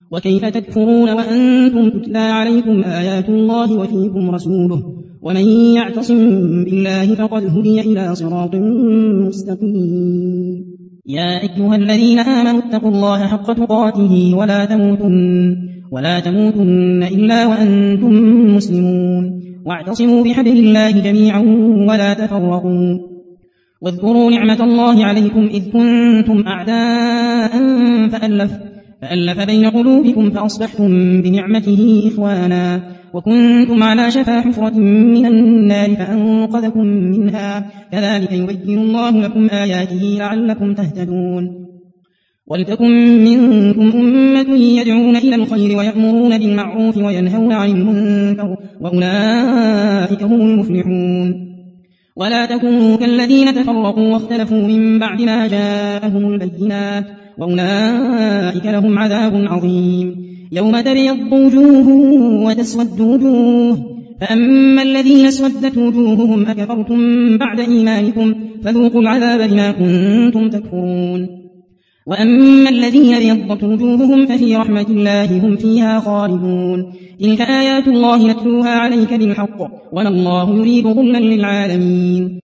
وكيف تكفرون وأنتم تتلى عليكم آيات الله وفيكم رسوله ومن يعتصم بالله فقد هدي إلى صراط مستقيم يا أيها الذين آمنوا اتقوا الله حق تقاته ولا تموتن إلا وأنتم مسلمون واعتصموا بحبل الله جميعا ولا تفرقوا واذكروا نعمة الله عليكم إذ كنتم أعداء فألف بين قلوبكم فأصبحتم بنعمته إخوانا وكنتم على شفا حفرة من النار فأنقذكم منها كذلك يبين الله لكم آياته لعلكم تهتدون ولتكن منكم أمة يدعون إلى الخير ويأمرون بالمعروف وينهون عن المنكر وأولئك هم المفلحون ولا تكونوا كالذين تفرقوا واختلفوا من بعد ما جاءهم البينات وأولئك لهم عذاب عظيم يوم تبيض وجوه وتسود وجوه فأما الذين اسودت وجوههم أكفرتم بعد إيمانكم فذوقوا العذاب بما كنتم تكفرون وأما الذين ابيضت وجوههم ففي رحمة الله هم فيها خالدون تلك آيات الله نتلوها عليك بالحق وما الله يريد ظلما للعالمين